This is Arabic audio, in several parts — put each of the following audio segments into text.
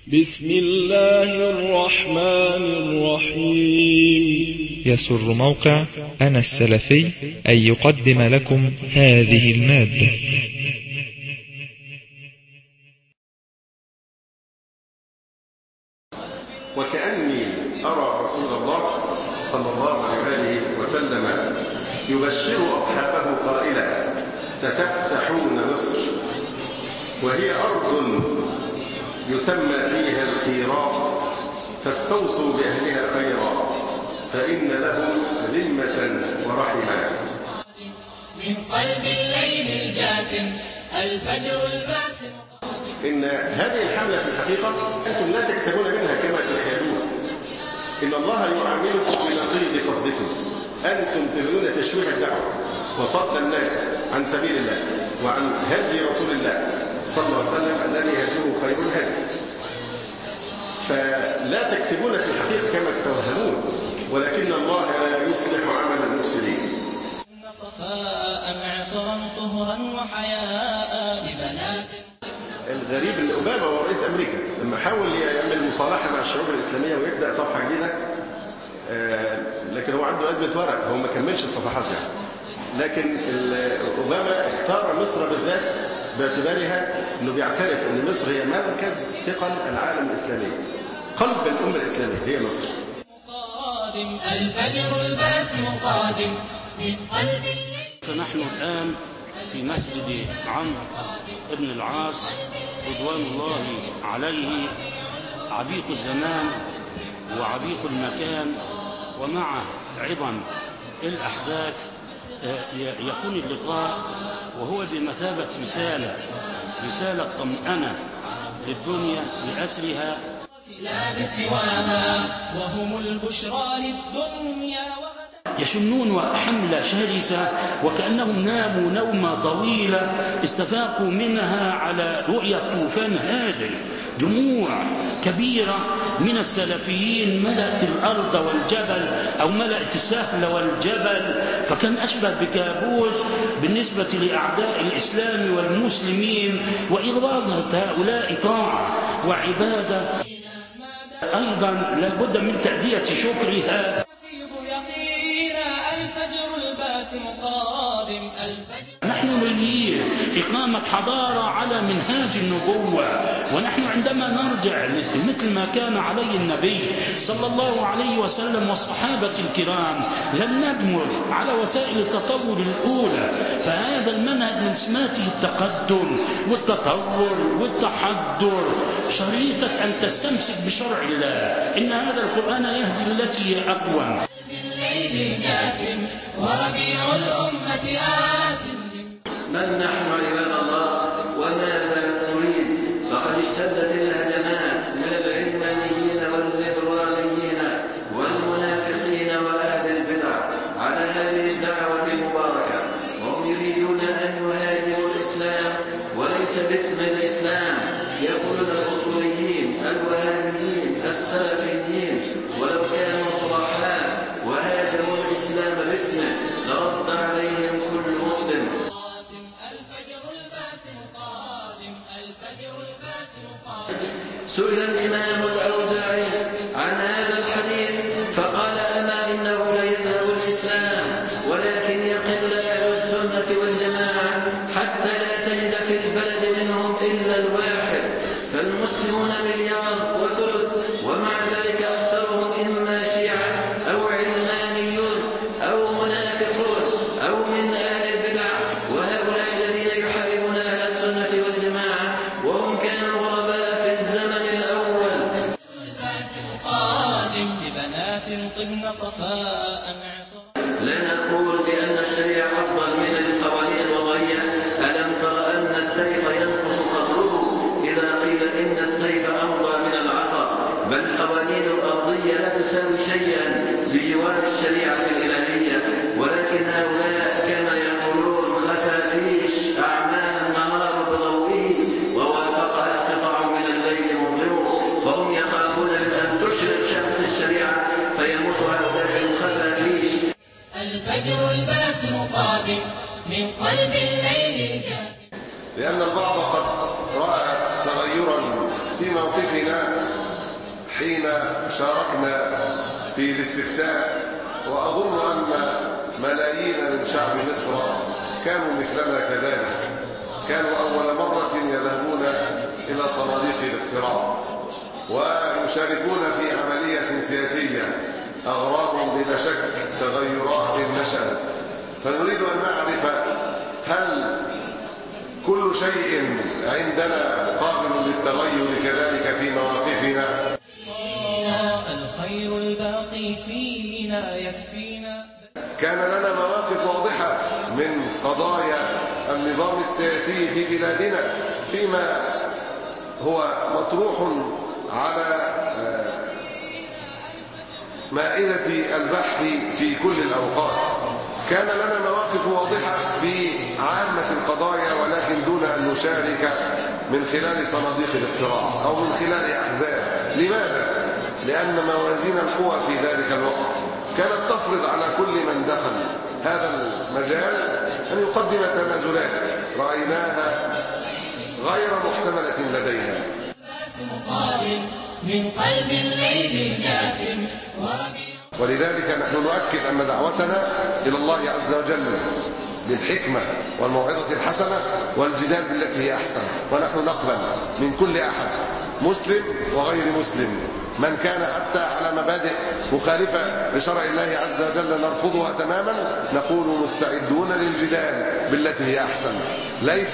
بسم الله الرحمن الرحيم. يسر موقع أنا السلفي أن يقدم لكم هذه المادة. وكأني أرى رسول الله صلى الله عليه وسلم يبشر أصحابه قائلا: ستفتحون مصر وهي أرض يسمى فيها الخيرات، فاستوصوا بأهلها خيرا فإن لهم ذمة ورحمة. من قلب الليل الجاثم الفجر الباسم. إن هذه الحملة في الحقيقة أنتم لا تكسبون منها كما تخيلون. إن الله يعاملكم بنقيض قصدكم. أنتم تريدون تشويه الدعوة وصد الناس عن سبيل الله وعن هدي رسول الله صلى الله عليه وسلم الذي هديه خير الهدي، فلا تكسبون في الحقيقة كما تتوهمون، ولكن الله لا يصلح عمل المفسدين. صفاء عطرا طهرا وحياء ببنات. الغريب ان اوباما هو رئيس امريكا لما حاول يعمل مصالحه مع الشعوب الاسلاميه ويبدا صفحه جديده، لكن هو عنده ازمه ورق، هو ما كملش الصفحات يعني. لكن اوباما اختار مصر بالذات باعتبارها انه بيعترف ان مصر هي مركز ثقل العالم الاسلامي، قلب الامه الاسلاميه هي مصر. قادم الفجر الباسم قادم من قلب الليل. فنحن الآن في مسجد عمرو بن العاص رضوان الله عليه، عبيق الزمان وعبيق المكان ومع عظم الأحداث يكون اللقاء وهو بمثابة رسالة طمأنة للدنيا لأسرها لا بسواها وهم البشرى للدنيا يشنون حملة شرسة وكأنهم ناموا نومة طويلة استفاقوا منها على رؤية طوفان هادر. جموع كبيرة من السلفيين ملأت الأرض والجبل أو ملأت السهل والجبل، فكان أشبه بكابوس بالنسبة لأعداء الإسلام والمسلمين. وإغراض هؤلاء طاعة وعبادة أيضا لابد من تأدية شكرها. نحن نريد إقامة حضارة على منهاج النبوة، ونحن عندما نرجع مثل ما كان عليه النبي صلى الله عليه وسلم والصحابة الكرام لن نجمل على وسائل التطور الأولى، فهذا المنهج من سماته التقدم والتطور والتحضر. شريطة أن تستمسك بشرع الله، إن هذا القرآن يهدي التي هي أقوم. وربيع الأمة آتٍ. من نحن عباد الله وماذا نريد؟ فقد اشتدت الهجمات من العلمانيين والليبراليين والمنافقين وأهل البدع على هذه الدعوة المباركة، وهم يريدون أن يهاجموا الإسلام وليس باسم الإسلام. يقولون الأصوليين الوهابيين السلفيين ولو كانوا صلحاء وهاجموا الإسلام باسمه لرد عليهم كل مسلم. سئل الإمام الأوزاعي عن هذا الحديث فقال: أما إنه لا يذهب الإسلام ولكن يقل أهل السنة والجماعة حتى لا تجد في البلد منهم إلا الواحد، فالمسلمون مليار وثلث، ومع ذلك أكثرهم إما شيعة أو علمانيون أو منافقون أو من أهل البدع، وهؤلاء الذين يحاربون أهل السنة والجماعة وهم كانوا غرباء في الزمن الأول. الباسم قادم ببنات طبن صفاء لا نقول بأن الشريعة أفضل من القوانين الوضعية. ألم تر أن السيف ينقص قدره إذا قيل إن السيف أمضى من العصا؟ بل القوانين الأرضية لا تساوي شيئا بجوار الشريعة الإلهية، ولكن هؤلاء كما يقولون خفافيش أعمال النهار بضوئه ووافقها قطع من الليل مظلمه، فهم يخافون أن تشرق شمس الشريعة فيموت هؤلاء الخفافيش. الفجر الباسم قادم من قلب الليل الجاثم. لأن البعض قد رأى تغيرا في موقفه مواقفنا حين شاركنا في الاستفتاء، وأظن أن ملايين من شعب مصر كانوا مثلنا كذلك، كانوا أول مرة يذهبون إلى صناديق الاقتراع ويشاركون في عملية سياسية أغراض بلا شك تغيرات نشأت. فنريد أن نعرف هل كل شيء عندنا قابل للتغير كذلك في مواقفنا؟ الخير الباقي فينا يكفينا. كان لنا مواقف واضحة من قضايا النظام السياسي في بلادنا فيما هو مطروح على مائدة البحث في كل الأوقات. كان لنا مواقف واضحة في عامة القضايا، ولكن دون أن نشارك من خلال صناديق الاقتراع أو من خلال أحزاب. لماذا؟ لأن موازين القوى في ذلك الوقت كانت تفرض على كل من دخل هذا المجال أن يقدم تنازلات رأيناها غير محتملة لديها. من قلب الليل الجاثم ولذلك نحن نؤكد أن دعوتنا إلى الله عز وجل بالحكمة والموعظة الحسنة والجدال بالتي هي أحسن، ونحن نقبل من كل أحد مسلم وغير مسلم من كان حتى على مبادئ مخالفة لشرع الله عز وجل نرفضها تماما. نقول مستعدون للجدال بالتي هي أحسن، ليس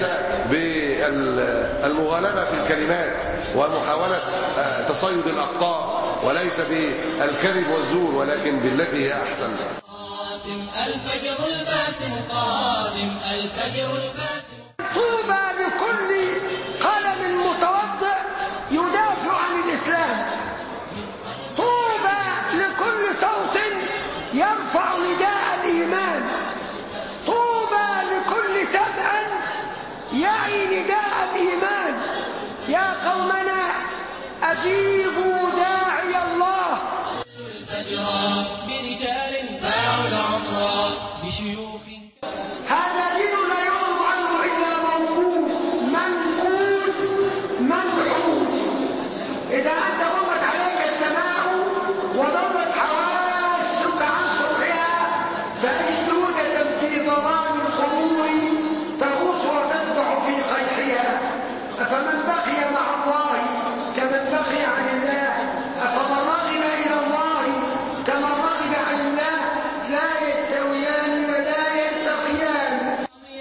بالمغالبة في الكلمات ومحاولة تصيد الأخطاء، وليس بالكذب والزور، ولكن بالتي هي أحسن. الفجر الباسم قادم، الفجر الباسم. طوبى لكل قلم متوضئ يدافع عن الإسلام، طوبى لكل صوت يرفع نداء الإيمان، طوبى لكل سمع يعي نداء الإيمان. يا قومنا أجيبوا داعي الله. الفجر برجال باعوا العمر بشيوخ. هذا دين لا يعرض عنه إلا موقوف منقوص منحوس. إذا أنت غمت عليك السماء وضلت حواسك عن صبحها فأجدودة في ظلام القبور تغوص وتسبح في قيحها. أفمن بقي مع الله كمن بقي عن الله، أفمن رغب إلى الله كمن رغب عن الله، لا يستويان ولا يلتقيان.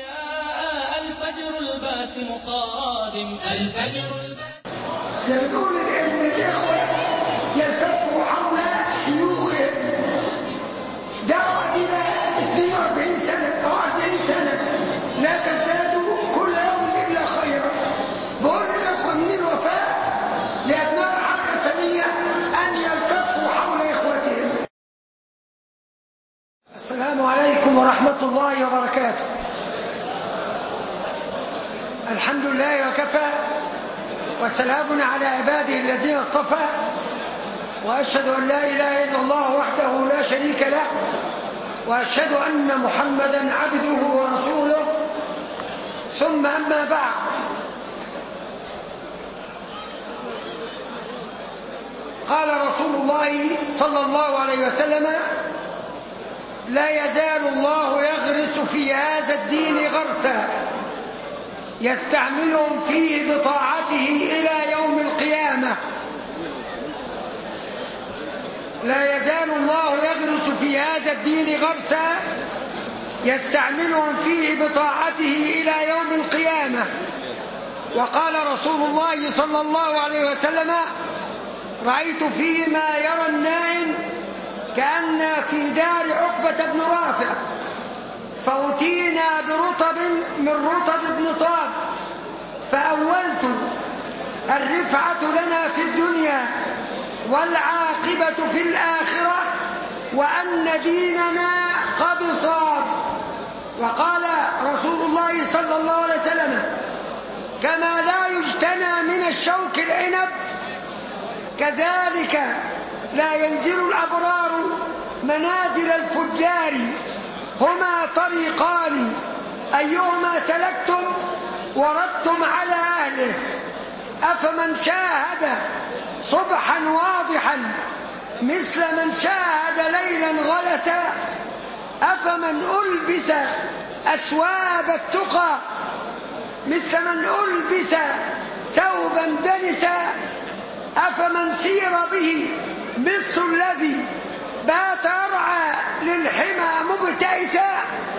الفجر الباسم قادم، الفجر الباسم. يقول إن الإخوة يلتفوا حول شيوخهم. دعوة إلى 42 سنة أو 40 سنة لا تزداد كل يوم إلا خيرا. بقول للإخوة من الوفاء لأبناء الحركة الإسلامية أن يلتفوا حول إخوتهم. السلام عليكم ورحمة الله وبركاته. الحمد لله وكفى، وسلام على عباده الذين اصطفى، وأشهد أن لا إله إلا الله وحده لا شريك له، وأشهد أن محمدا عبده ورسوله، ثم أما بعد. قال رسول الله صلى الله عليه وسلم: لا يزال الله يغرس في هذا الدين غرسا يستعملهم فيه بطاعته إلى يوم القيامة. لا يزال الله يغرس في هذا الدين غرسا يستعملهم فيه بطاعته إلى يوم القيامة. وقال رسول الله صلى الله عليه وسلم: رأيت فيما يرى النائم كأن في دار عقبة بن رافع، فأتينا برطب من رطب ابن طاب، فأولت الرفعة لنا في الدنيا والعاقبة في الآخرة، وأن ديننا قد طاب. وقال رسول الله صلى الله عليه وسلم: كما لا يجتنى من الشوك العنب، كذلك لا ينزل الأبرار منازل الفجار، هما طريقان أيهما سلكتم وردتم على أهله، أفمن شاهد صبحا واضحا مثل من شاهد ليلا غلسا أفمن ألبس أثواب التقى مثل من ألبس ثوبا دنسا أفمن سير به مثل الذي بات أرعى للحمى مبتئسا.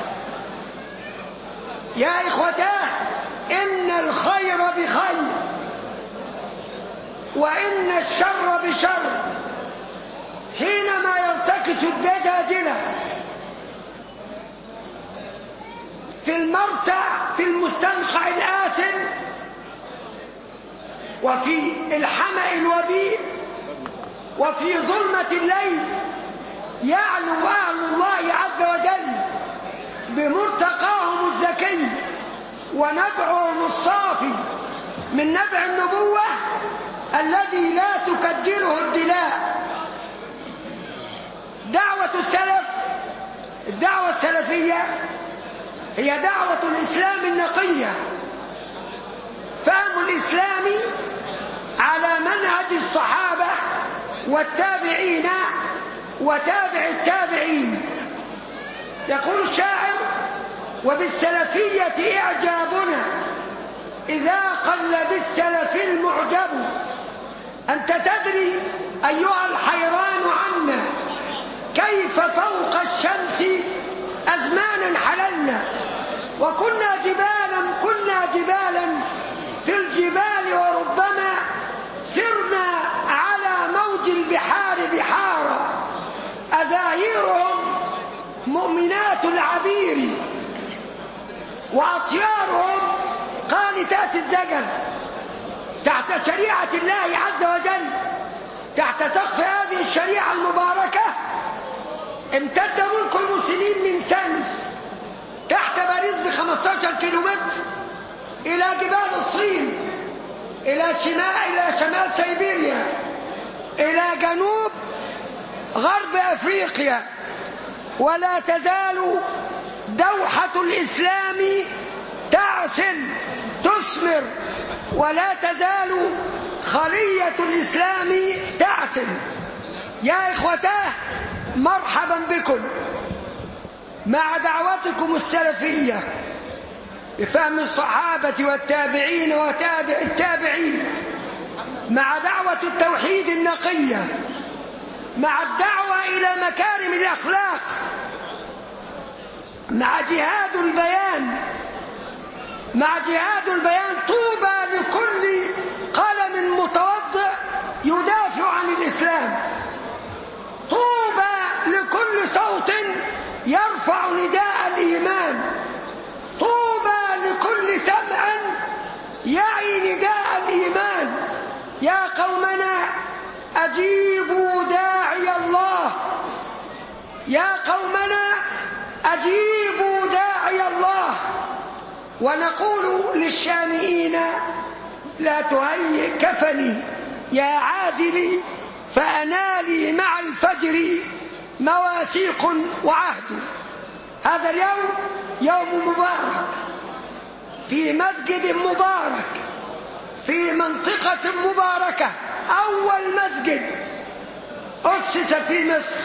يا إخوتاه، إن الخير بخير وإن الشر بشر. حينما يرتكس الدجاجلة في المرتع في المستنقع الآسن وفي الحمأ الوبيء وفي ظلمة الليل، يعلو أهل الله عز وجل بمرتقاهم الزكي ونبعهم الصافي من نبع النبوة الذي لا تكدره الدلاء. دعوة السلف، الدعوة السلفية هي دعوة الإسلام النقية، فهم الإسلام على منهج الصحابة والتابعين وتابع التابعين. يقول الشاعر: وبالسلفية إعجابنا إذا قل بالسلف المعجب. أنت تدري أيها الحيران عنا كيف فوق الشمس أزمانا حللنا وكنا جبالا في الجبال وربما سرنا على موج البحار بحارا أزاهيرهم مؤمنات العبير وأطيارهم قانتات الزجر تحت شريعة الله عز وجل. تحت سقف هذه الشريعة المباركة امتد ملك المسلمين من سنس تحت باريس ب15 كيلومتر إلى جبال الصين، إلى شمال سيبيريا، إلى جنوب غرب أفريقيا. ولا تزال دوحة الإسلام تعسل تثمر، ولا تزال خلية الإسلام تعسل. يا إخوتاه، مرحبا بكم مع دعوتكم السلفية بفهم الصحابة والتابعين وتابع التابعين، مع دعوة التوحيد النقية، مع الدعوة إلى مكارم الأخلاق، مع جهاد البيان. طوبى لكل قلم متوضئ يدافع عن الإسلام، طوبى لكل صوت يرفع نداء الإيمان، طوبى لكل سمع يعي نداء الإيمان. يا قومنا أجيبوا داعي الله، يا قومنا أجيبوا داعي الله. ونقول للشامئين: لا تهيئ كفني يا عازلي، فأنا لي مع الفجر مواثيق وعهد. هذا اليوم يوم مبارك في مسجد مبارك في منطقة مباركة، أول مسجد أسس في مصر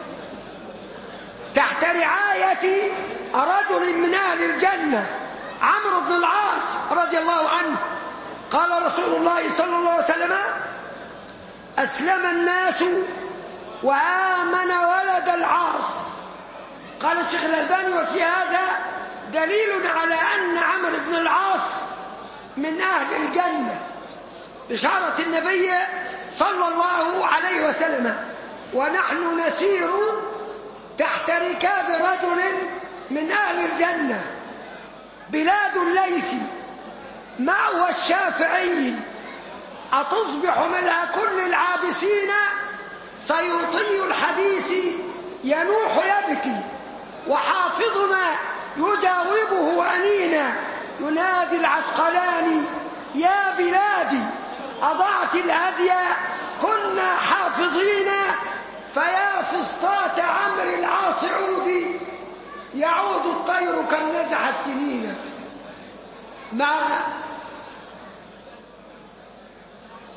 تحت رعاية رجل من أهل الجنة، عمرو بن العاص رضي الله عنه. قال رسول الله صلى الله عليه وسلم: أسلم الناس وآمن ولد العاص. قال الشيخ الألباني: وفي هذا دليل على أن عمرو بن العاص من أهل الجنة بشارة النبي صلى الله عليه وسلم. ونحن نسير تحت ركاب رجل من أهل الجنة، بلاد الليث مأوى الشافعي، أتصبح منها كل العابسين سيطي الحديث ينوح يبكي، وحافظنا يجاوبه أنينا ينادي العسقلاني: يا بلادي أضعت الهدي كنا حافظين، فيا فسطاط عمرو العاص عودي يعود الطير كالنزح السنين. مع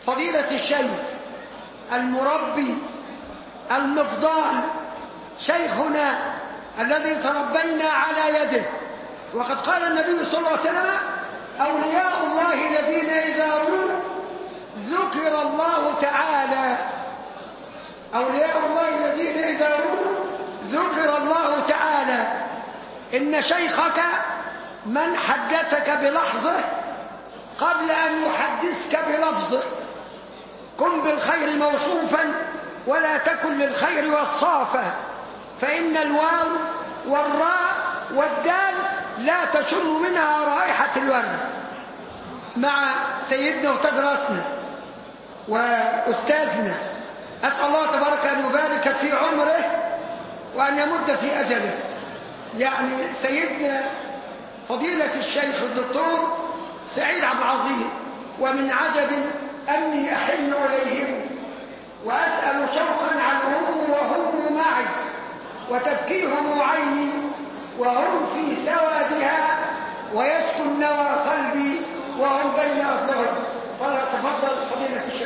فضيلة الشيخ المربي المفضال شيخنا الذي تربينا على يده. وقد قال النبي صلى الله عليه وسلم: أولياء الله الذين إذا رؤوا ذكر الله تعالى. أولياء الله الذين إذا رؤوا ذكر الله تعالى. إن شيخك من حدثك بلحظه قبل أن يحدثك بلفظه. كن بالخير موصوفا ولا تكن للخير وصافا، فإن الواو والراء والدال لا تشم منها رائحة الورد. مع سيدنا وتاج راسنا وأستاذنا، أسأل الله تبارك أن يبارك في عمره وأن يمد في أجله. يعني سيدنا فضيلة الشيخ الدكتور سعيد عبد العظيم، ومن عجب أني أحن إليهم وأسأل شوقا عنهم وهم معي، وتبكيهم عيني وهم في سوادها، ويسكن نوى قلبي وهم بين أظلهم. فليتفضل فضيلة الشيخ.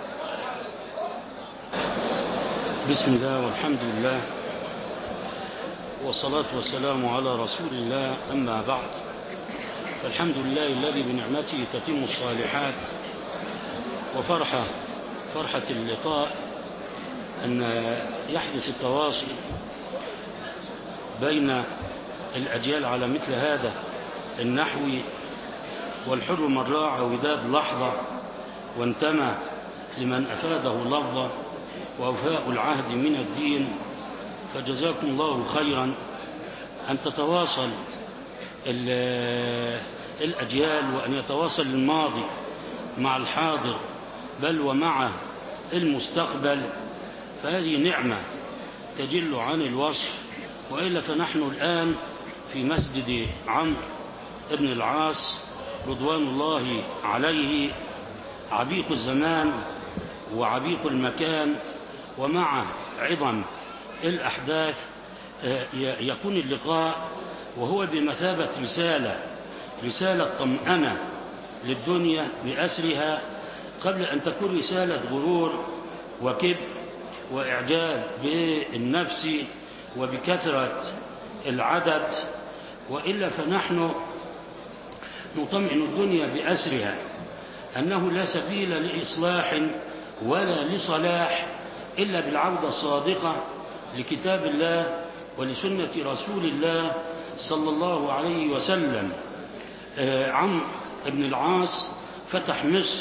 بسم الله والحمد لله والصلاة والسلام على رسول الله، أما بعد، فالحمد لله الذي بنعمته تتم الصالحات. فرحة اللقاء أن يحدث التواصل بين الأجيال على مثل هذا النحو. والحر من راعى وداد لحظة وانتمى لمن أفاده لفظة، ووفاء العهد من الدين. فجزاكم الله خيرا أن تتواصل الأجيال، وأن يتواصل الماضي مع الحاضر بل ومع المستقبل، فهذه نعمة تجل عن الوصف. وإلا فنحن الآن في مسجد عمرو بن العاص رضوان الله عليه، عبيق الزمان وعبيق المكان، ومع عظم الأحداث يكون اللقاء وهو بمثابة رسالة طمأنة للدنيا بأسرها، قبل أن تكون رسالة غرور وكبر وإعجاب بالنفس وبكثرة العدد. وإلا فنحن نطمئن الدنيا بأسرها أنه لا سبيل لإصلاح ولا لصلاح إلا بالعودة الصادقة لكتاب الله ولسنة رسول الله صلى الله عليه وسلم. عمرو بن العاص فتح مصر،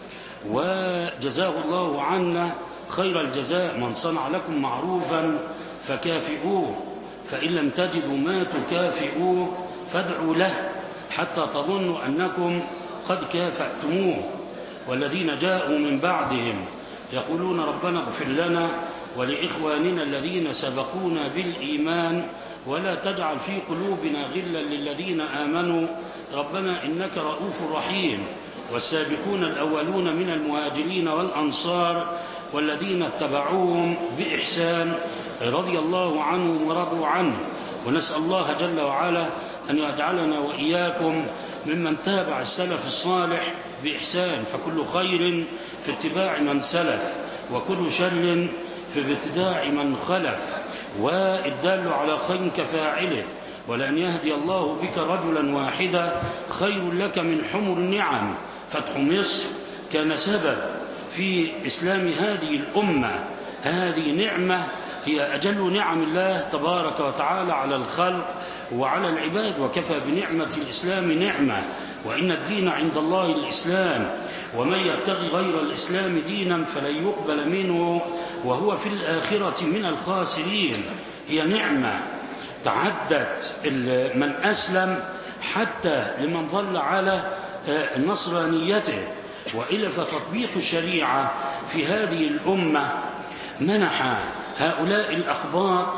وجزاه الله عنا خير الجزاء. من صنع لكم معروفا فكافئوه، فإن لم تجدوا ما تكافئوه فادعوا له حتى تظنوا أنكم قد كافأتموه. والذين جاءوا من بعدهم يقولون ربنا اغفر لنا ولإخواننا الذين سبقونا بالإيمان ولا تجعل في قلوبنا غلا للذين آمنوا ربنا إنك رؤوف رحيم. والسابقون الأولون من المهاجرين والأنصار والذين اتبعوهم بإحسان رضي الله عنهم ورضوا عنه. ونسأل الله جل وعلا أن يجعلنا وإياكم ممن تابع السلف الصالح بإحسان، فكل خير في اتباع من سلف، وكل شر في ابتداع من خلف، والدال على خير كفاعله. ولأن يهدي الله بك رجلا واحدا خير لك من حمر النعم. فتح مصر كان سبب في إسلام هذه الأمة. هذه نعمة هي أجل نعم الله تبارك وتعالى على الخلق وعلى العباد، وكفى بنعمة الإسلام نعمة. وإن الدين عند الله الإسلام، ومن يبتغي غير الإسلام دينا فلن يقبل منه وهو في الآخرة من الخاسرين. هي نعمة تعدت من أسلم حتى لمن ظل على نصرانيته. وإلا فتطبيق الشريعة في هذه الأمة منح هؤلاء الأقباط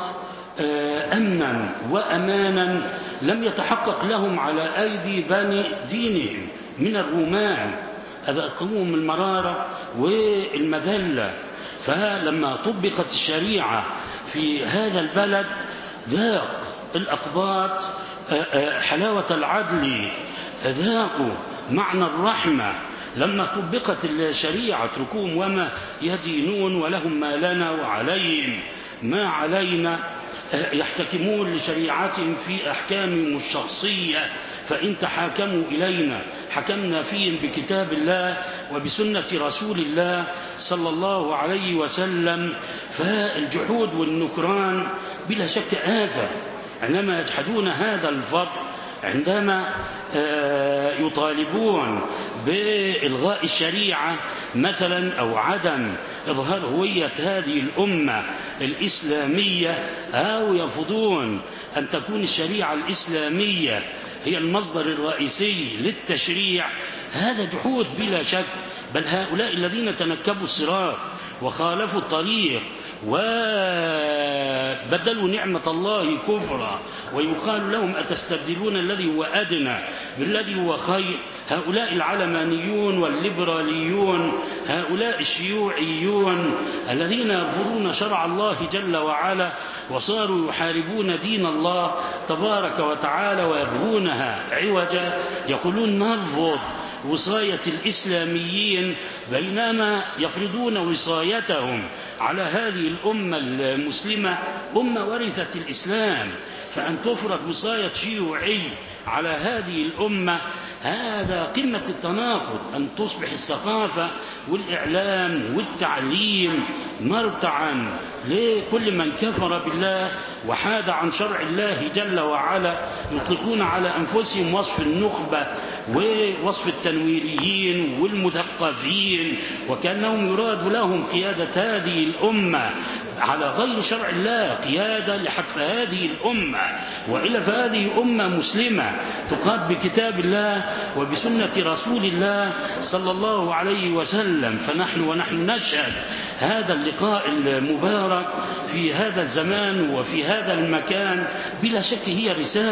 أمنا وأمانا لم يتحقق لهم على أيدي بني دينهم من الرومان. أذاقوهم المرارة والمذلة. فلما طبقت الشريعة في هذا البلد ذاق الأقباط حلاوة العدل، ذاقوا معنى الرحمة، لما طبقت الشريعة اتركوهم وما يدينون ولهم ما لنا وعليهم ما علينا، يحتكمون لشريعتهم في أحكامهم الشخصية، فإن تحاكموا إلينا حكمنا فيهم بكتاب الله وبسنة رسول الله صلى الله عليه وسلم. فالجحود والنكران بلا شك آفة عندما يجحدون هذا الفضل، عندما يطالبون بإلغاء الشريعة مثلا أو عدم إظهار هوية هذه الأمة الإسلامية، أو يرفضون أن تكون الشريعة الإسلامية هي المصدر الرئيسي للتشريع، هذا جحود بلا شك. بل هؤلاء الذين تنكبوا الصراط وخالفوا الطريق وبدلوا نعمة الله كفرا ويقال لهم أتستبدلون الذي هو أدنى بالذي هو خير، هؤلاء العلمانيون والليبراليون، هؤلاء الشيوعيون الذين يرفضون شرع الله جل وعلا وصاروا يحاربون دين الله تبارك وتعالى ويبغونها عوجا، يقولون نرفض وصاية الإسلاميين بينما يفرضون وصايتهم على هذه الأمة المسلمة، أمة ورثت الإسلام، فأن تفرض وصاية شيوعي على هذه الأمة هذا قمة التناقض. أن تصبح الثقافة والإعلام والتعليم مرتعا لكل من كفر بالله وحاد عن شرع الله جل وعلا، يطلقون على أنفسهم وصف النخبة ووصف التنويريين والمثقفين، وكأنهم يراد لهم قيادة هذه الأمة على غير شرع الله، قيادة لحتف هذه الأمة، وإلا فهذه أمة مسلمة تقاد بكتاب الله وبسنة رسول الله صلى الله عليه وسلم. ونحن نشهد هذا اللقاء المبارك في هذا الزمان وفي هذا المكان بلا شك هي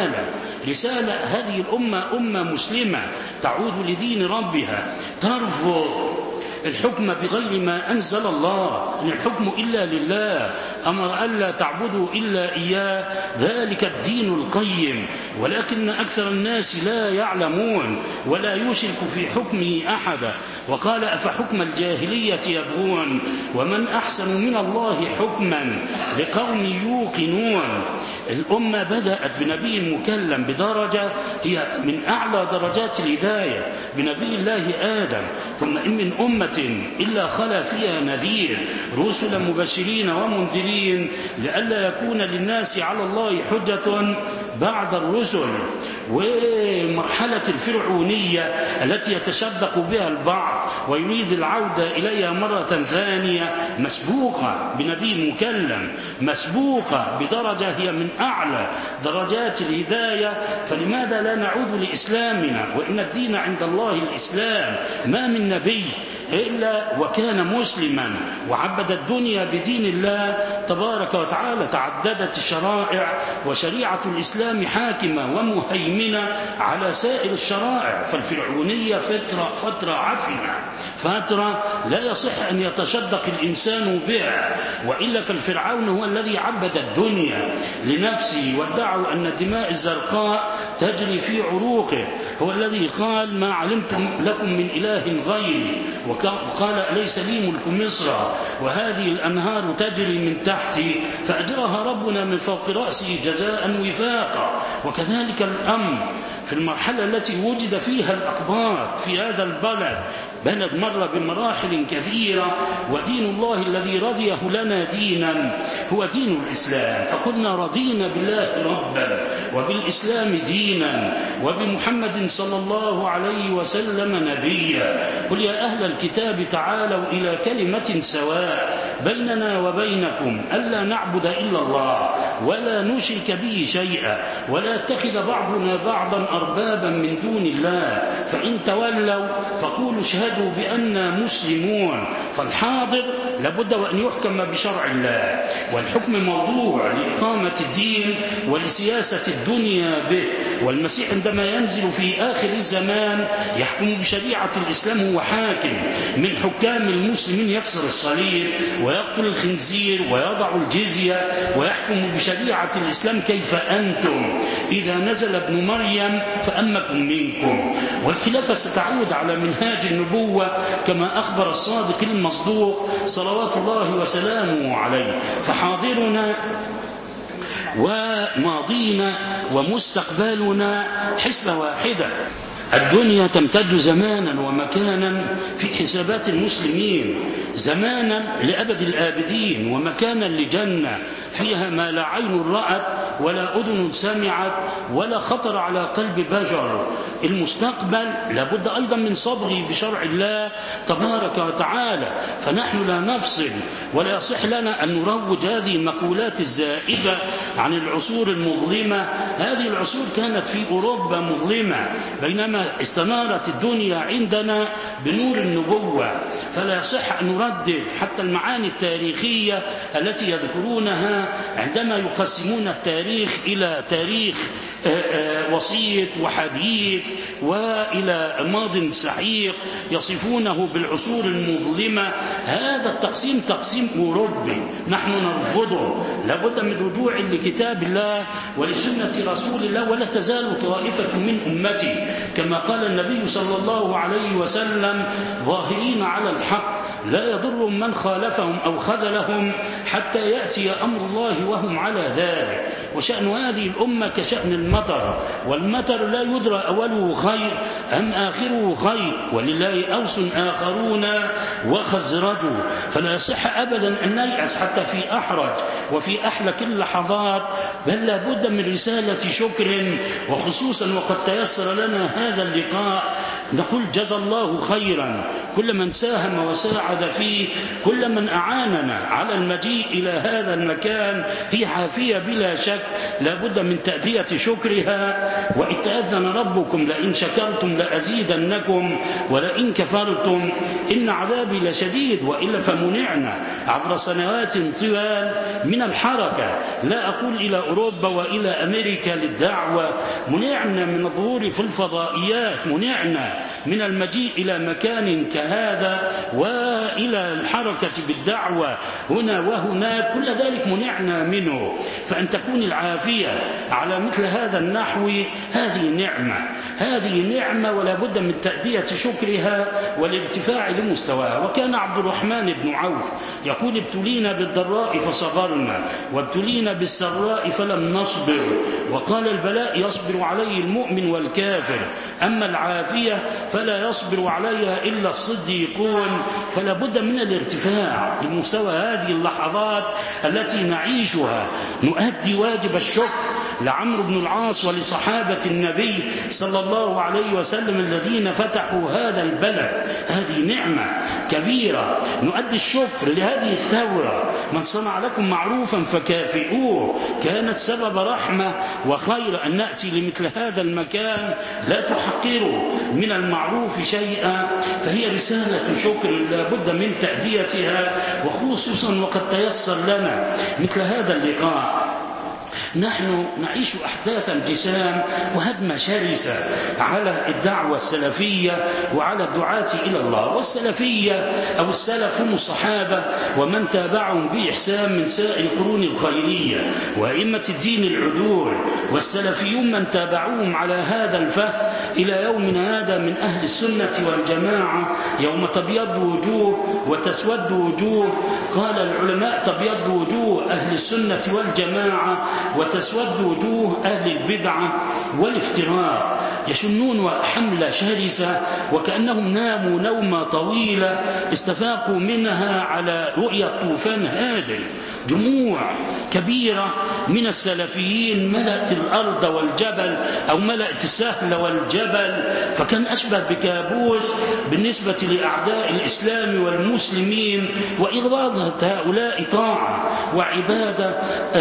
رسالة هذه الأمة أمة مسلمة تعود لدين ربها، ترفض الحكم بغير ما أنزل الله، إن الحكم إلا لله، أمر ألا تعبدوا إلا إياه، ذلك الدين القيم، ولكن أكثر الناس لا يعلمون ولا يشرك في حكمه أحدا. وقال أفحكم الجاهلية يبغون ومن أحسن من الله حكما لقوم يوقنون. الأمة بدأت بنبي مكلم بدرجة هي من أعلى درجات الهداية بنبي الله آدم، ثم إن من أمة إلا خلا فيها نذير رسلا مبشرين ومنذرين لئلا يكون للناس على الله حجة بعد الرسل. ومرحلة الفرعونية التي يتشدق بها البعض ويريد العودة إليها مرة ثانية مسبوقة بنبي مكلم، مسبوقة بدرجة هي من أعلى درجات الهداية. فلماذا لا نعود لإسلامنا وإن الدين عند الله الإسلام؟ ما من نبي إلا وكان مسلما وعبد الدنيا بدين الله تبارك وتعالى. تعددت الشرائع وشريعة الإسلام حاكمة ومهيمنة على سائر الشرائع، فالفرعونية فترة عفنة، فترة لا يصح أن يتشدق الإنسان بها، وإلا فالفرعون هو الذي عبد الدنيا لنفسه وادعوا أن الدماء الزرقاء تجري في عروقه، هو الذي قال ما علمتم لكم من إله غيري، وقال أليس لي ملك مصر وهذه الأنهار تجري من تحتي فأجرها ربنا من فوق رأسه جزاء وفاقا. وكذلك الأمر في المرحلة التي وجد فيها الأقباط في هذا البلد، بلد مر بمراحل كثيرة، ودين الله الذي رضيه لنا دينا هو دين الإسلام، فقلنا رضينا بالله ربا وبالإسلام دينا وبمحمد صلى الله عليه وسلم نبيا. قل يا أهل الكتاب تعالوا إلى كلمة سواء بيننا وبينكم ألا نعبد إلا الله ولا نشرك به شيئا ولا يتخذ بعضنا بعضا أربابا من دون الله فإن تولوا فقولوا اشهدوا بأننا مسلمون. فالحاضر لابد وأن يحكم بشرع الله، والحكم موضوع لإقامة الدين ولسياسة الدنيا به. والمسيح عندما ينزل في آخر الزمان يحكم بشريعة الإسلام، هو حاكم من حكام المسلمين، يكسر الصليب ويقتل الخنزير ويضع الجزية ويحكم بشريعة الإسلام. كيف أنتم إذا نزل ابن مريم فأمكم منكم والخلافة ستعود على منهاج النبوة كما أخبر الصادق المصدوق صلوات الله وسلامه عليه. فحاضرنا وماضينا ومستقبلنا حسبة واحدة. الدنيا تمتد زمانا ومكانا في حسابات المسلمين، زمانا لأبد الآبدين، ومكانا لجنة فيها ما لا عين رأت ولا أذن سمعت ولا خطر على قلب بشر. المستقبل لابد أيضا من صبره بشرع الله تبارك وتعالى، فنحن لا نفصل ولا يصح لنا أن نروج هذه المقولات الزائدة عن العصور المظلمة. هذه العصور كانت في أوروبا مظلمة، بينما استنارت الدنيا عندنا بنور النبوة، فلا يصح أن نردد حتى المعاني التاريخية التي يذكرونها عندما يقسمون التاريخ إلى تاريخ وسيط وحديث وإلى ماض سحيق يصفونه بالعصور المظلمة. هذا التقسيم تقسيم أوروبي نحن نرفضه. لابد من رجوع لكتاب الله ولسنة رسول الله. ولا تزال طائفة من أمتي كما قال النبي صلى الله عليه وسلم ظاهرين على الحق لا يضر من خالفهم أو خذلهم حتى يأتي أمر الله وهم على ذلك. وشأن هذه الأمة كشأن المطر، والمطر لا يدرى أوله خير أم آخره خير، ولله أوس آخرون وخزرجوا. فلا يصح أبدا أن نيأس حتى في أحرج وفي أحلك اللحظات، بل لا بد من رسالة شكر، وخصوصا وقد تيسر لنا هذا اللقاء نقول جزا الله خيرا كل من ساهم وساعد فيه، كل من أعاننا على المجيء إلى هذا المكان. هي عافية بلا شك، لا بد من تأدية شكرها. وإن تأذن ربكم لئن شكرتم لأزيدنكم ولئن كفرتم إن عذابي لشديد. وإلا فمنعنا عبر سنوات طوال من الحركة، لا أقول إلى أوروبا وإلى أمريكا للدعوة، منعنا من الظهور في الفضائيات، منعنا من المجيء إلى مكان كهذا وإلى الحركة بالدعوة هنا وهناك، كل ذلك منعنا منه. فأن تكون العافية على مثل هذا النحو هذه نعمة ولا بد من تأدية شكرها والارتفاع لمستواها. وكان عبد الرحمن بن عوف يقول ابتلينا بالضراء فصبرنا وابتلينا بالسراء فلم نصبر، وقال البلاء يصبر عليه المؤمن والكافر، أما العافية فلا يصبر عليها إلا الصديقون. فلا بد من الارتفاع لمستوى هذه اللحظات التي نعيشها، نؤدي واجب الشكر لعمرو بن العاص ولصحابة النبي صلى الله عليه وسلم الذين فتحوا هذا البلد. هذه نعمة كبيرة. نؤدي الشكر لهذه الثورة، من صنع لكم معروفا فكافئوه، كانت سبب رحمة وخير أن نأتي لمثل هذا المكان. لا تحقروا من المعروف شيئا، فهي رسالة شكر لا بد من تأديتها، وخصوصا وقد تيسر لنا مثل هذا اللقاء. نحن نعيش أحداثا جسام وهدمة شرسة على الدعوة السلفية وعلى الدعاة إلى الله. والسلفية أو السلف هم الصحابة ومن تابعهم بإحسان من سائر القرون الخيرية وأئمة الدين العدول، والسلفيون من تابعوهم على هذا الفهم إلى يومنا هذا من أهل السنة والجماعة، يوم تبيض وجوه وتسود وجوه. قال العلماء تبيض وجوه أهل السنة والجماعة وتسود وجوه أهل البدعة والافتراء. يشنون حملة شرسة وكأنهم ناموا نومة طويلة استفاقوا منها على رؤية طوفان هادئ. جموع كبيرة من السلفيين ملأت الأرض والجبل أو ملأت السهل والجبل، فكان أشبه بكابوس بالنسبة لأعداء الإسلام والمسلمين. وإغراض هؤلاء طاعة وعبادة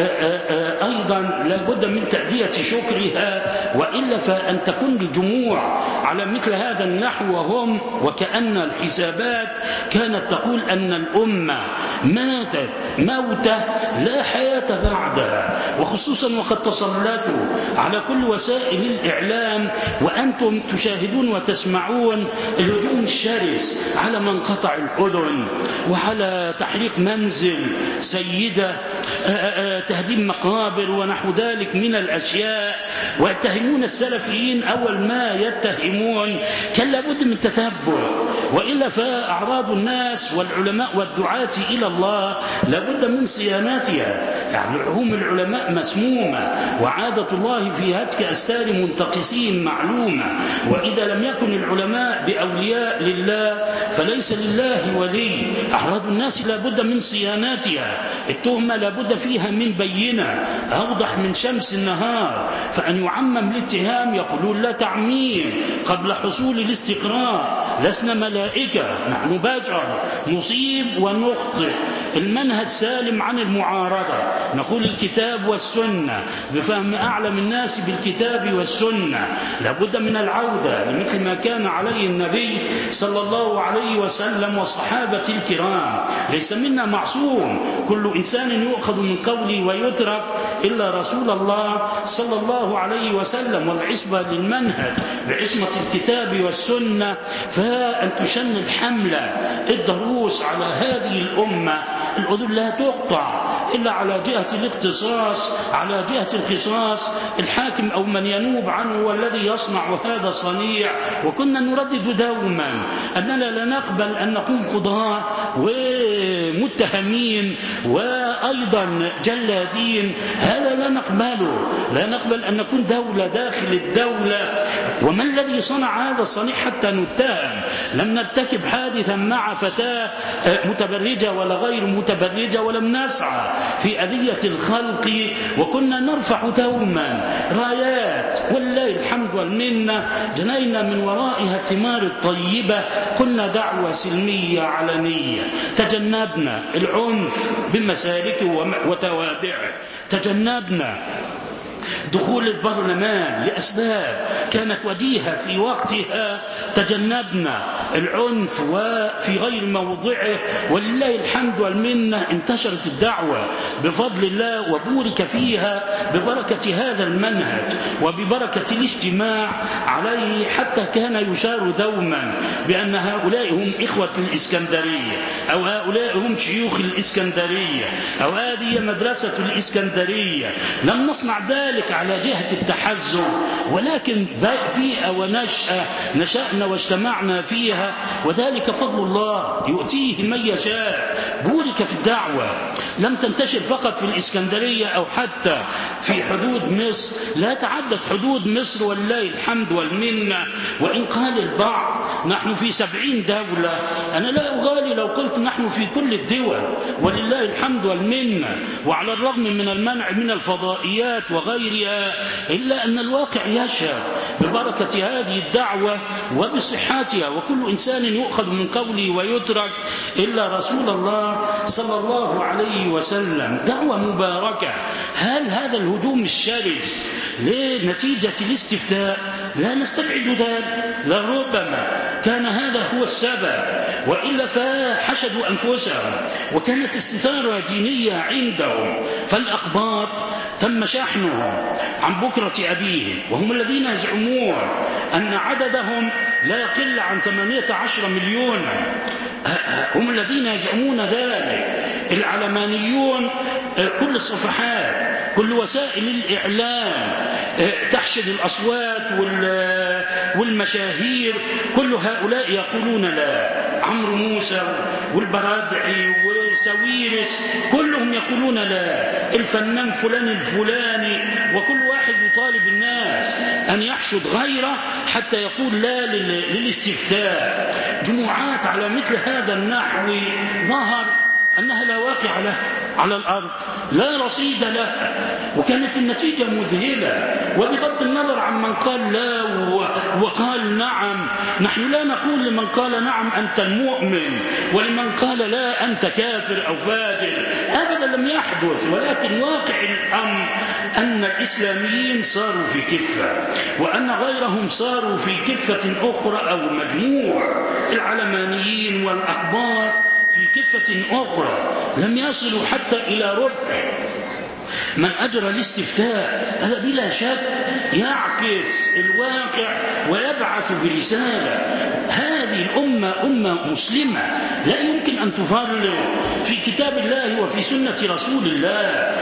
أيضا لا بد من تأدية شكرها، وإلا فأن تكون الجموع على مثل هذا النحو وهم وكأن الحسابات كانت تقول أن الأمة ماتت موتة لا حياة بعدها، وخصوصا وقد تسلطوا على كل وسائل الإعلام وأنتم تشاهدون وتسمعون الهجوم الشرس على من قطع الأذن وعلى تحريق منزل سيدة وتهديم مقابر ونحو ذلك من الأشياء، ويتهمون السلفيين أول ما يتهمون كان لابد من تثبت، وإلا فأعراض الناس والعلماء والدعاة إلى الله لابد من صيانتها. يعني هم العلماء مسمومة، وعادة الله في هتك أستار منتقصين معلومة، وإذا لم يكن العلماء بأولياء لله فليس لله ولي. أعراض الناس لابد من صيانتها، التهمة لابد فيها من بينة أوضح من شمس النهار، فأن يعمم الاتهام يقولون لا تعميم قبل حصول الاستقرار، لسنا ملائكة، نحن بشر نصيب ونخطئ. المنهج سالم عن المعارضة، نقول الكتاب والسنة بفهم أعلم الناس بالكتاب والسنة، لابد من العودة لمثل ما كان عليه النبي صلى الله عليه وسلم والصحابة الكرام. ليس منا معصوم، كل إنسان يؤخذ من قوله ويترك إلا رسول الله صلى الله عليه وسلم، والعصمة للمنهج بعصمة الكتاب والسنة. فأن تشن الحملة الدروس على هذه الأمة، الأذن لا تقطع إلا على جهة الاقتصاص، على جهة القصاص. الحاكم أو من ينوب عنه هو الذي يصنع هذا الصنيع. وكنا نردد دوما أننا لا نقبل أن نكون قضاة ومتهمين وأيضا جلادين، هذا لا نقبله. لا نقبل أن نكون دولة داخل الدولة. وما الذي صنع هذا الصنيع حتى نتهم؟ لم نرتكب حادثا مع فتاة متبرجة ولا غير متبرجة، ولم نسعى في أذية الخلق، وكنا نرفع دوما رايات ولله الحمد والمنة، جنينا من ورائها الثمار الطيبة. كنا دعوة سلمية علنية، تجنبنا العنف بمسالكه وتوابعه، تجنبنا دخول البرلمان لأسباب كانت وجيهة في وقتها، تجنبنا العنف وفي غير موضعه، ولله الحمد والمنة انتشرت الدعوة بفضل الله وبورك فيها ببركة هذا المنهج وببركة الاجتماع عليه، حتى كان يشار دوما بأن هؤلاء هم إخوة الإسكندرية، أو هؤلاء هم شيوخ الإسكندرية، أو هذه مدرسة الإسكندرية. لم نصنع ذلك على جهة التحزب، ولكن بيئة ونشأة نشأنا واجتمعنا فيها، وذلك فضل الله يؤتيه من يشاء. بورك في الدعوة، لم تنتشر فقط في الإسكندرية أو حتى في حدود مصر، لا تعدت حدود مصر ولله الحمد والمنة. وإن قال البعض نحن في 70 دولة، أنا لا أغالي لو قلت نحن في كل الدول ولله الحمد والمنة، وعلى الرغم من المنع من الفضائيات وغيرها، إلا أن الواقع يشهد ببركة هذه الدعوة وبصحتها. وكل إنسان يؤخذ من قوله ويترك إلا رسول الله صلى الله عليه وسلم. دعوة مباركة. هل هذا الهجوم الشرس لنتيجة الاستفتاء؟ لا نستبعد ذلك، لربما كان هذا هو السبب، وإلا فحشدوا أنفسهم وكانت استثارة دينية عندهم. فالأخبار تم شحنهم عن بكرة أبيهم، وهم الذين يزعمون أن عددهم لا يقل عن 18 مليون، هم الذين يزعمون ذلك. العلمانيون كل الصفحات كل وسائل الإعلام تحشد الأصوات والمشاهير، كل هؤلاء يقولون لا. عمرو موسى والبرادعي والسويرس كلهم يقولون لا. الفنان فلان الفلاني، وكل واحد يطالب الناس أن يحشد غيره حتى يقول لا للاستفتاء. جموعات على مثل هذا النحو ظهر أنها لا واقع لها على الأرض، لا رصيد لها، وكانت النتيجة مذهلة. وبغض النظر عن من قال لا وقال نعم، نحن لا نقول لمن قال نعم أنت المؤمن، ولمن قال لا أنت كافر أو فاجر، أبدا لم يحدث. ولكن واقع الأمر أن الإسلاميين صاروا في كفة، وأن غيرهم صاروا في كفة أخرى أو مجموع. العلمانيين والأخبار في كفة أخرى، لم يصلوا حتى إلى ربع من أجرى الاستفتاء هذا بلا شك يعكس الواقع ويبعث برسالة. هذه الأمة أمة مسلمة لا يمكن أن تفرق في كتاب الله وفي سنة رسول الله.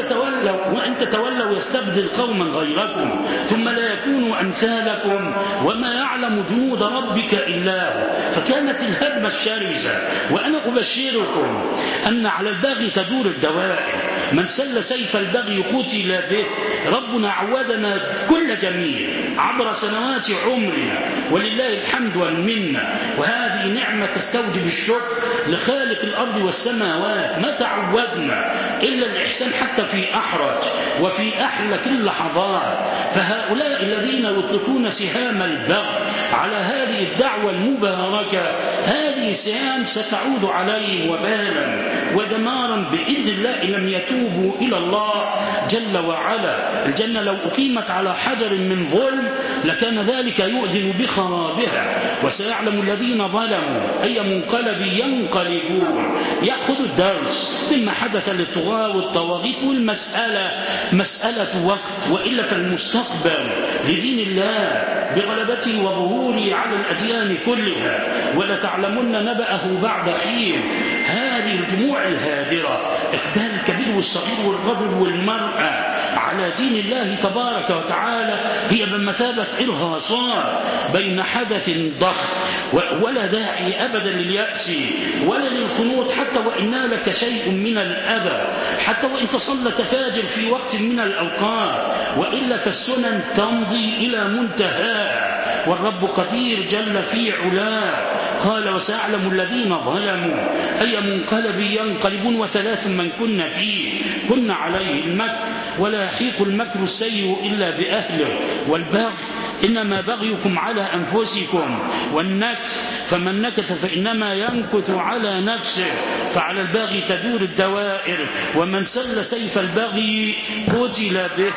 وإن تتولوا يستبدل قوما غيركم ثم لا يكونوا أمثالكم وما يعلم جنود ربك إلا هو. فكانت الهجمة الشرسة. وأنا أبشركم أن على الباغي تدور الدوائر. من سل سيف البغي قتل به. ربنا عودنا كل جميل عبر سنوات عمرنا ولله الحمد والمنة. وهذه نعمة تستوجب الشكر لخالق الأرض والسماوات. ما تعودنا إلا الإحسان حتى في أحرج وفي أحلى كل لحظات. فهؤلاء الذين يطلقون سهام البغي على هذه الدعوة المباركة هذه سهام ستعود عليهم وبالا ودمارا بإذن الله إن لم يتوبوا إلى الله جل وعلا. الجنة لو أقيمت على حجر من ظلم لكان ذلك يؤذن بخرابها. وسيعلم الذين ظلموا أي منقلب ينقلبون. يأخذ الدرس مما حدث للطغاة والطواغيت. والمسألة مسألة وقت وإلا فالمستقبل لدين الله بغلبته وظهوره على الأديان كلها ولتعلمن نبأه بعد حين. هذه الجموع الهادرة إقبال الكبير والصغير والرجل والمرأة على دين الله تبارك وتعالى هي بمثابة إرهاصات بين حدث ضخم. ولا داعي أبدا لليأس ولا للخنوط حتى وإن نالك شيء من الأذى حتى وإن تصلت فاجر في وقت من الأوقات وإلا فالسنن تمضي إلى منتهى. والرب قدير جل في علاه قال وسيعلم الذين ظلموا أي منقلب ينقلبون. وثلاث من كنا فيه كنا عليه المكر ولا يحيق المكر السيء إلا بأهله. والبغي إنما بغيكم على أنفسكم. والنكث فمن نكث فإنما ينكث على نفسه. فعلى الباغي تدور الدوائر. ومن سل سيف البغي قتل به.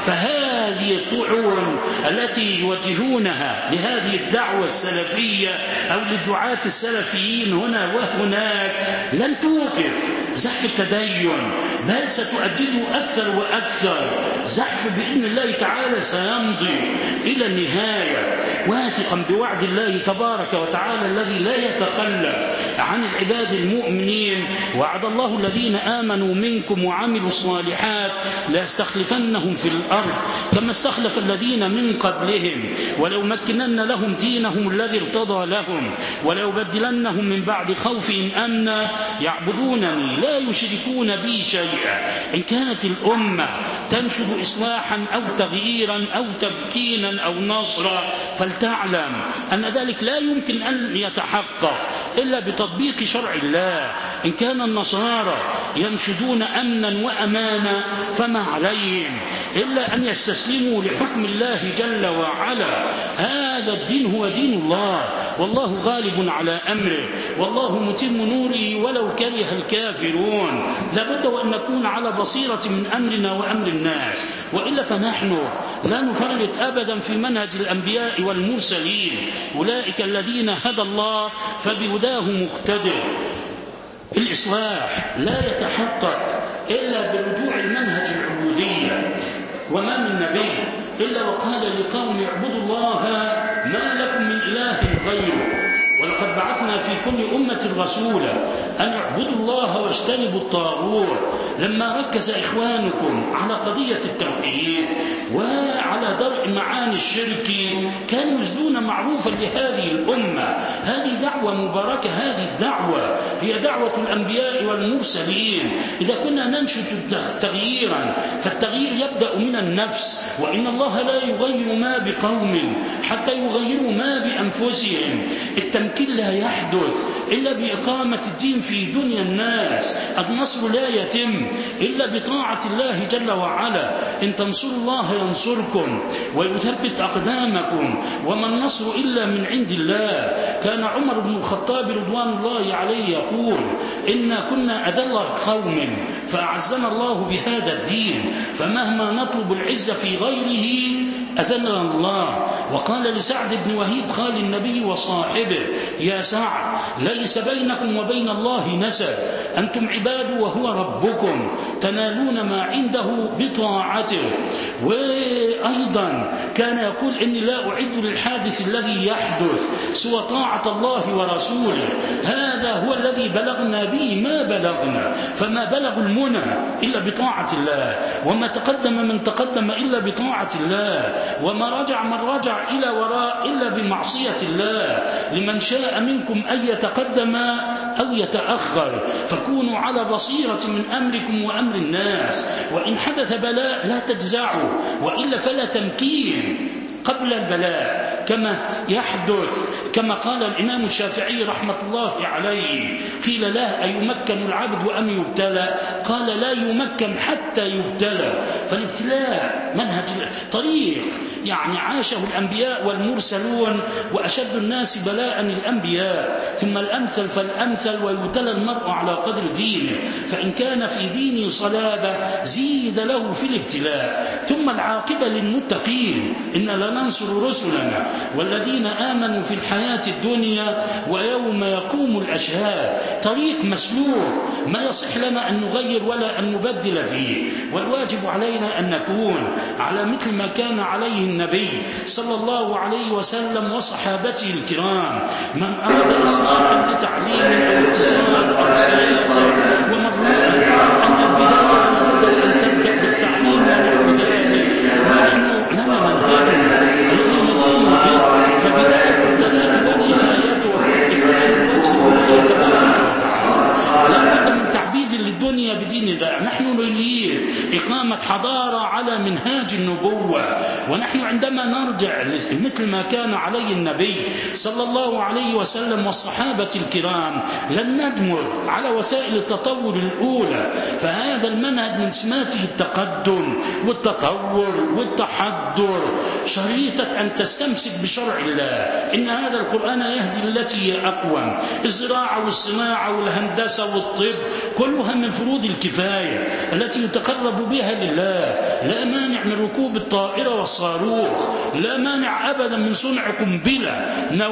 فهذه الطعون التي يوجهونها لهذه الدعوة السلفية أو للدعاة السلفيين هنا وهناك لن توقف زحف التدين بل ستؤججه أكثر وأكثر. زحف بإذن الله تعالى سيمضي إلى النهاية واثقا بوعد الله تبارك وتعالى الذي لا يتخلف عن العباد المؤمنين. وعد الله الذين آمنوا منكم وعملوا الصالحات ليستخلفنهم في الأرض كما استخلف الذين من قبلهم ولو مكنن لهم دينهم الذي ارتضى لهم ولو بدلنهم من بعد خوفهم أمنا يعبدونني لا يشركون بي شيئا. إن كانت الأمة تنشد إصلاحا أو تغييرا أو تمكينا أو نصرا فلتعلم أن ذلك لا يمكن أن يتحقق إلا بتطبيق شرع الله. إن كان النصارى ينشدون أمنا وأمانا فما عليهم إلا أن يستسلموا لحكم الله جل وعلا. هذا الدين هو دين الله والله غالب على أمره والله متم نوره ولو كره الكافرون. لابد وأن نكون على بصيرة من أمرنا وأمر الناس وإلا فنحن لا نفرط أبدا في منهج الأنبياء والمرسلين. أولئك الذين هدى الله فبهداه مقتدر. الإصلاح لا يتحقق إلا بالرجوع المنهج العبودية. وما من نبي إلا وقال لقوم اعبدوا الله ما لكم من إله غيره. ولقد بعثنا في كل أمة رسولا أن اعبدوا الله واجتنبوا الطاغوت. لما ركز إخوانكم على قضية التوحيد وعلى درء معاني الشرك كانوا يزدون معروفا لهذه الأمة. هذه دعوة مباركة. هذه الدعوة هي دعوة الأنبياء والمرسلين. إذا كنا ننشد تغييرا فالتغيير يبدأ من النفس. وإن الله لا يغير ما بقوم حتى يغيروا ما بأنفسهم. التمكين لا يحدث إلا بإقامة الدين في دنيا الناس. النصر لا يتم إلا بطاعة الله جل وعلا. إن تنصروا الله ينصركم ويثبت أقدامكم وما النصر إلا من عند الله. كان عمر بن الخطاب رضوان الله عليه يقول إنا كنا أذل قوم فأعزنا الله بهذا الدين فمهما نطلب العزة في غيره أذلنا الله. وقال لسعد بن وهيب خال النبي وصاحبه يا سعد ليس بينكم وبين الله نسب أنتم عباد وهو ربكم، تنالون ما عنده بطاعته. وأيضا كان يقول إني لا أعد للحادث الذي يحدث سوى طاعة الله ورسوله، هذا هو الذي بلغنا به ما بلغنا، فما بلغ المنى إلا بطاعة الله، وما تقدم من تقدم إلا بطاعة الله، وما رجع من رجع إلى وراء إلا بمعصية الله. لمن شاء منكم أن يتقدم أو يتأخر، فكونوا على بصيرة من أمركم وأمر الناس. وإن حدث بلاء لا تجزعوا، وإلا فلا تمكين قبل البلاء كما يحدث، كما قال الإمام الشافعي رحمة الله عليه، قيل له أيمكن العبد أم يبتلى؟ قال لا يمكن حتى يبتلى. فالابتلاء منهج طريق يعني عاشه الأنبياء والمرسلون، وأشد الناس بلاء الأنبياء، ثم الأمثل فالأمثل، ويبتلى المرء على قدر دينه، فإن كان في دينه صلابة زيد له في الابتلاء. ثم العاقبة للمتقين، إن لننصر رسلنا والذين آمنوا في الحياة الدنيا ويوم يقوم الأشهاد. طريق مسلوك ما يصح لنا أن نغير ولا أن نبدل فيه، والواجب علينا أن نكون على مثل ما كان عليه النبي صلى الله عليه وسلم وصحابته الكرام. من أراد إصلاحا لتعليم أو اتصال أو سياسة ومرموءا أن البداية لابد أن تبدأ بالتعليم ونحو ذلك. نحن لنا منهجنا الذي ندين به، فبداية الطريق ونهايته إسلام وجه الله تبارك وتعالى. لا بد من تعبيد للدنيا بدين الله. نحن نريد إقامة حضارة على منهاج النبوة، ونحن عندما نرجع مثل ما كان عليه النبي صلى الله عليه وسلم والصحابة الكرام لن نجمد على وسائل التطور الأولى. فهذا المنهج من سماته التقدم والتطور والتحضر، شريطة أن تستمسك بشرع الله. إن هذا القرآن يهدي التي هي أقوم. الزراعة والصناعة والهندسة والطب كلها من فروض الكفاية التي يتقرب بها لله. لا مانع من ركوب الطائرة والصاروخ، لا مانع أبدا من صنع قنبلة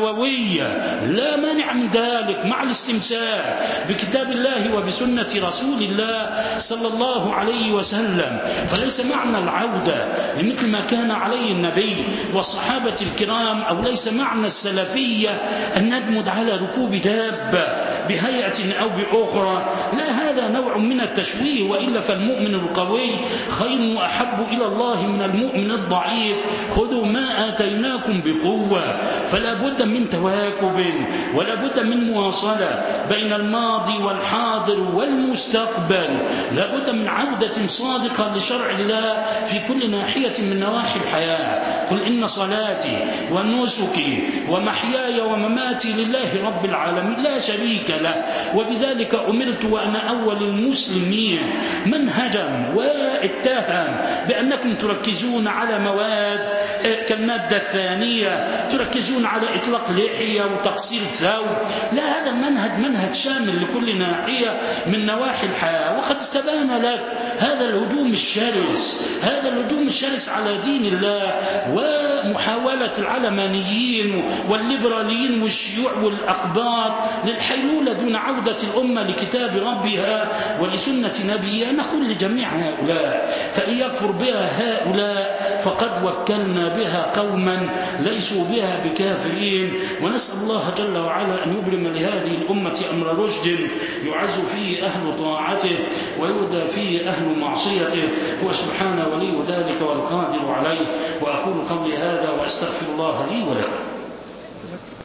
نووية، لا مانع من ذلك مع الاستمساك بكتاب الله وبسنة رسول الله صلى الله عليه وسلم. فليس معنى العودة لمثل ما كان عليه النبي والصحابة الكرام، أو ليس معنى السلفية أن ندمد على ركوب دابة بهيئة أو بأخرى، لا، هذا نوع من التشويه. وإلا فالمؤمن القوي خير وأحب إلى الله من المؤمن الضعيف. خذوا ما آتيناكم بقوة. فلا بد من تواكب ولا بد من مواصلة بين الماضي والحاضر والمستقبل. لا بد من عودة صادقة لشرع الله في كل ناحية من نواحي الحياة. قل إن صلاتي ونسكي ومحياي ومماتي لله رب العالمين لا شريك له، وبذلك أمرت وأنا أول المسلمين. من هجم واتهم بأنكم تركزون على مواد كالمادة الثانية، تركزون على إطلاق لحية وتقصير ثوب، لا، هذا المنهج منهج شامل لكل ناحية من نواحي الحياة. وقد استبان لك هذا الهجوم الشرس، هذا الهجوم الشرس على دين الله، ومحاولة العلمانيين والليبراليين والشيوع والأقباط للحيلولة دون عودة الأمة لكتاب ربها ولسنة نبيها. نقول لجميع هؤلاء فإن يكفر بها هؤلاء فقد وكلنا بها قوما ليسوا بها بكافرين. ونسأل الله جل وعلا أن يبرم لهذه الأمة أمر رشد يعز فيه أهل طاعته ويودى فيه أهل معصيته، هو سبحانه ولي ذلك والقادر عليه. وأقول قولي هذا وأستغفر الله لي ولكم.